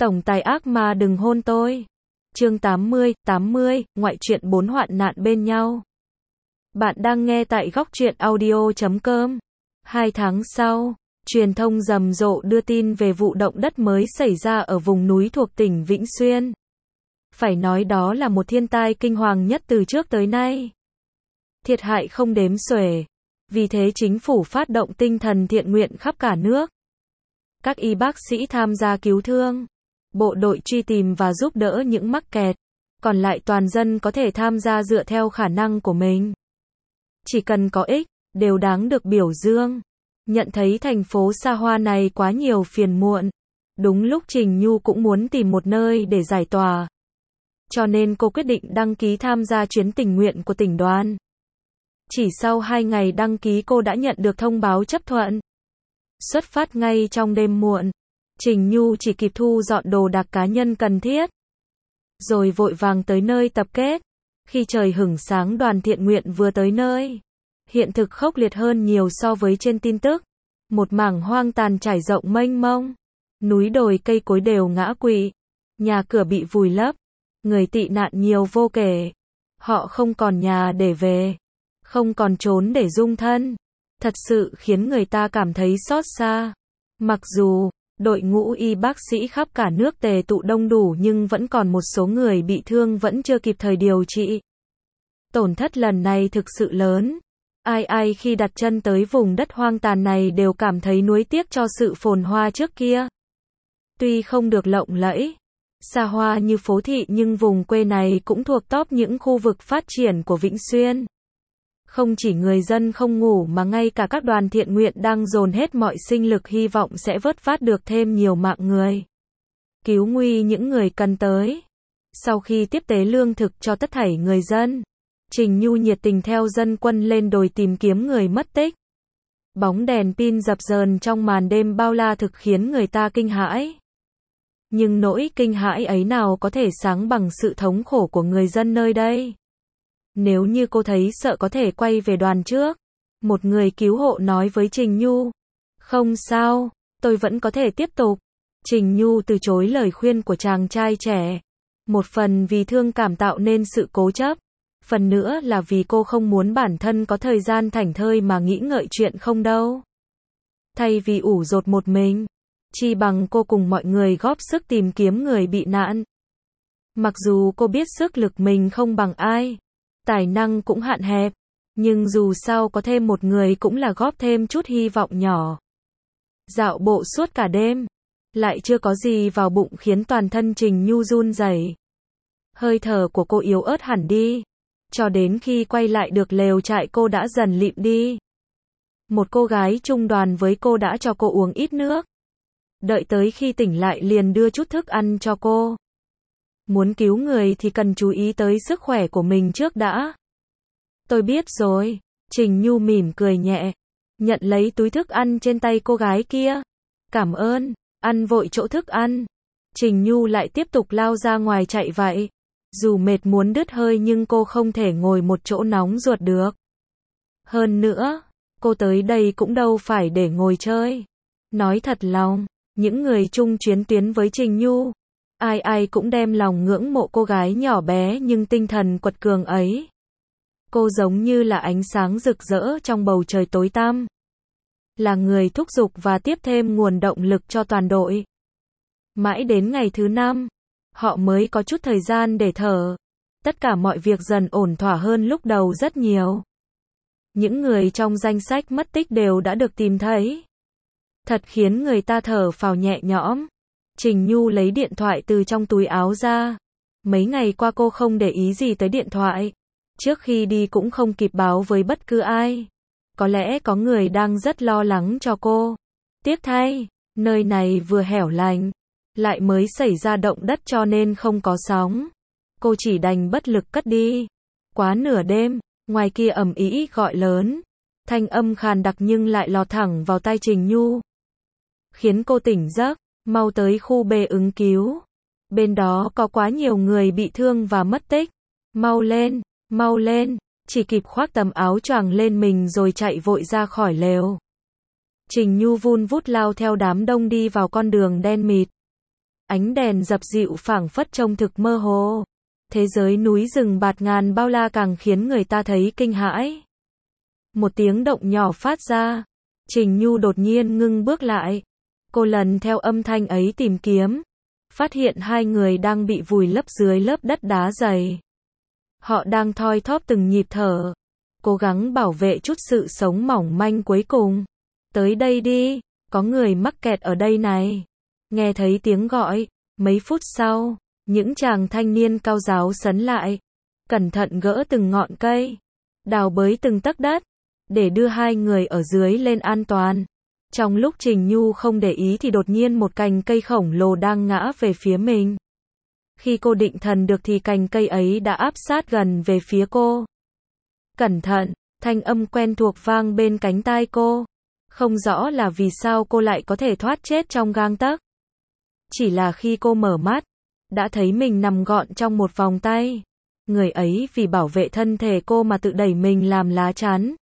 Tổng tài ác ma đừng hôn tôi. Chương 80, ngoại truyện 4 hoạn nạn bên nhau. Bạn đang nghe tại góc truyện audio.com. 2 tháng sau, truyền thông rầm rộ đưa tin về vụ động đất mới xảy ra ở vùng núi thuộc tỉnh Vĩnh Xuyên. Phải nói đó là một thiên tai kinh hoàng nhất từ trước tới nay. Thiệt hại không đếm xuể. Vì thế chính phủ phát động tinh thần thiện nguyện khắp cả nước. Các y bác sĩ tham gia cứu thương, bộ đội truy tìm và giúp đỡ những mắc kẹt, còn lại toàn dân có thể tham gia dựa theo khả năng của mình. Chỉ cần có ích, đều đáng được biểu dương. Nhận thấy thành phố xa hoa này quá nhiều phiền muộn. Đúng lúc Trình Nhu cũng muốn tìm một nơi để giải tỏa. Cho nên cô quyết định đăng ký tham gia chuyến tình nguyện của tỉnh đoàn. Chỉ sau 2 ngày đăng ký cô đã nhận được thông báo chấp thuận. Xuất phát ngay trong đêm muộn, Trình Nhu chỉ kịp thu dọn đồ đạc cá nhân cần thiết. Rồi vội vàng tới nơi tập kết. Khi trời hửng sáng đoàn thiện nguyện vừa tới nơi. Hiện thực khốc liệt hơn nhiều so với trên tin tức. Một mảng hoang tàn trải rộng mênh mông. Núi đồi cây cối đều ngã quỵ. Nhà cửa bị vùi lấp. Người tị nạn nhiều vô kể. Họ không còn nhà để về. Không còn trốn để dung thân. Thật sự khiến người ta cảm thấy xót xa. Mặc dù đội ngũ y bác sĩ khắp cả nước tề tụ đông đủ nhưng vẫn còn một số người bị thương vẫn chưa kịp thời điều trị. Tổn thất lần này thực sự lớn. Ai khi đặt chân tới vùng đất hoang tàn này đều cảm thấy nuối tiếc cho sự phồn hoa trước kia. Tuy không được lộng lẫy, xa hoa như phố thị nhưng vùng quê này cũng thuộc top những khu vực phát triển của Vĩnh Xuyên. Không chỉ người dân không ngủ mà ngay cả các đoàn thiện nguyện đang dồn hết mọi sinh lực hy vọng sẽ vớt vát được thêm nhiều mạng người. Cứu nguy những người cần tới. Sau khi tiếp tế lương thực cho tất thảy người dân, Trình Nhu nhiệt tình theo dân quân lên đồi tìm kiếm người mất tích. Bóng đèn pin dập dờn trong màn đêm bao la thực khiến người ta kinh hãi. Nhưng nỗi kinh hãi ấy nào có thể sáng bằng sự thống khổ của người dân nơi đây. Nếu như cô thấy sợ có thể quay về đoàn trước. Một người cứu hộ nói với Trình Nhu. Không sao, tôi vẫn có thể tiếp tục. Trình Nhu từ chối lời khuyên của chàng trai trẻ. Một phần vì thương cảm tạo nên sự cố chấp. Phần nữa là vì cô không muốn bản thân có thời gian thảnh thơi mà nghĩ ngợi chuyện không đâu. Thay vì ủ dột một mình, chi bằng cô cùng mọi người góp sức tìm kiếm người bị nạn. Mặc dù cô biết sức lực mình không bằng ai. Tài năng cũng hạn hẹp, nhưng dù sao có thêm một người cũng là góp thêm chút hy vọng nhỏ. Dạo bộ suốt cả đêm, lại chưa có gì vào bụng khiến toàn thân Trình Nhu run rẩy. Hơi thở của cô yếu ớt hẳn đi, cho đến khi quay lại được lều trại cô đã dần lịm đi. Một cô gái chung đoàn với cô đã cho cô uống ít nước. Đợi tới khi tỉnh lại liền đưa chút thức ăn cho cô. Muốn cứu người thì cần chú ý tới sức khỏe của mình trước đã. Tôi biết rồi. Trình Nhu mỉm cười nhẹ. Nhận lấy túi thức ăn trên tay cô gái kia. Cảm ơn. Ăn vội chỗ thức ăn. Trình Nhu lại tiếp tục lao ra ngoài chạy vậy. Dù mệt muốn đứt hơi nhưng cô không thể ngồi một chỗ nóng ruột được. Hơn nữa, cô tới đây cũng đâu phải để ngồi chơi. Nói thật lòng, những người chung chuyến tuyến với Trình Nhu. Ai cũng đem lòng ngưỡng mộ cô gái nhỏ bé nhưng tinh thần quật cường ấy. Cô giống như là ánh sáng rực rỡ trong bầu trời tối tăm. Là người thúc giục và tiếp thêm nguồn động lực cho toàn đội. Mãi đến ngày thứ 5, họ mới có chút thời gian để thở. Tất cả mọi việc dần ổn thỏa hơn lúc đầu rất nhiều. Những người trong danh sách mất tích đều đã được tìm thấy. Thật khiến người ta thở phào nhẹ nhõm. Trình Nhu lấy điện thoại từ trong túi áo ra. Mấy ngày qua cô không để ý gì tới điện thoại. Trước khi đi cũng không kịp báo với bất cứ ai. Có lẽ có người đang rất lo lắng cho cô. Tiếc thay, nơi này vừa hẻo lánh, lại mới xảy ra động đất cho nên không có sóng. Cô chỉ đành bất lực cất đi. Quá nửa đêm, ngoài kia ầm ĩ gọi lớn. Thanh âm khàn đặc nhưng lại lọt thẳng vào tai Trình Nhu. Khiến cô tỉnh giấc. Mau tới khu B ứng cứu. Bên đó có quá nhiều người bị thương và mất tích. Mau lên. Chỉ kịp khoác tấm áo choàng lên mình rồi chạy vội ra khỏi lều. Trình Nhu vun vút lao theo đám đông đi vào con đường đen mịt. Ánh đèn dập dịu phảng phất trông thực mơ hồ. Thế giới núi rừng bạt ngàn bao la càng khiến người ta thấy kinh hãi. Một tiếng động nhỏ phát ra. Trình Nhu đột nhiên ngưng bước lại. Cô lần theo âm thanh ấy tìm kiếm. Phát hiện hai người đang bị vùi lấp dưới lớp đất đá dày. Họ đang thoi thóp từng nhịp thở. Cố gắng bảo vệ chút sự sống mỏng manh cuối cùng. Tới đây đi, có người mắc kẹt ở đây này. Nghe thấy tiếng gọi, mấy phút sau, những chàng thanh niên cao giáo sấn lại. Cẩn thận gỡ từng ngọn cây. Đào bới từng tấc đất. Để đưa hai người ở dưới lên an toàn. Trong lúc Trình Nhu không để ý thì đột nhiên một cành cây khổng lồ đang ngã về phía mình. Khi cô định thần được thì cành cây ấy đã áp sát gần về phía cô. Cẩn thận, thanh âm quen thuộc vang bên cánh tai cô. Không rõ là vì sao cô lại có thể thoát chết trong gang tấc. Chỉ là khi cô mở mắt, đã thấy mình nằm gọn trong một vòng tay. Người ấy vì bảo vệ thân thể cô mà tự đẩy mình làm lá chắn.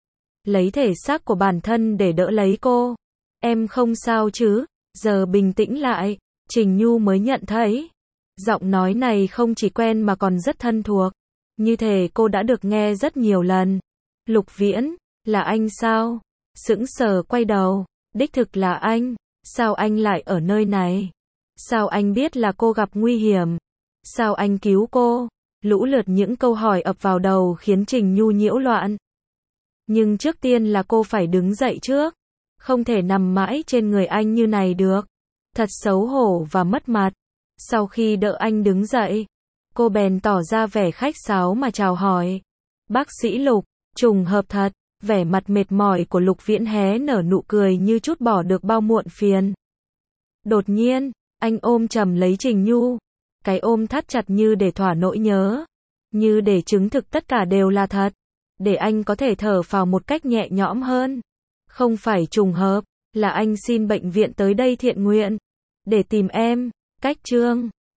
Lấy thể xác của bản thân để đỡ lấy cô. Em không sao chứ? Giờ bình tĩnh lại, Trình Nhu mới nhận thấy. Giọng nói này không chỉ quen mà còn rất thân thuộc. Như thể cô đã được nghe rất nhiều lần. Lục Viễn, là anh sao? Sững sờ quay đầu, đích thực là anh. Sao anh lại ở nơi này? Sao anh biết là cô gặp nguy hiểm? Sao anh cứu cô? Lũ lượt những câu hỏi ập vào đầu khiến Trình Nhu nhiễu loạn. Nhưng trước tiên là cô phải đứng dậy trước. Không thể nằm mãi trên người anh như này được. Thật xấu hổ và mất mặt. Sau khi đỡ anh đứng dậy, cô bèn tỏ ra vẻ khách sáo mà chào hỏi. Bác sĩ Lục, trùng hợp thật. Vẻ mặt mệt mỏi của Lục Viễn hé nở nụ cười như trút bỏ được bao muộn phiền. Đột nhiên, anh ôm chầm lấy Trình Nhu. Cái ôm thắt chặt như để thỏa nỗi nhớ. Như để chứng thực tất cả đều là thật. Để anh có thể thở phào một cách nhẹ nhõm hơn. Không phải trùng hợp, là anh xin bệnh viện tới đây thiện nguyện. Để tìm em. Cách chương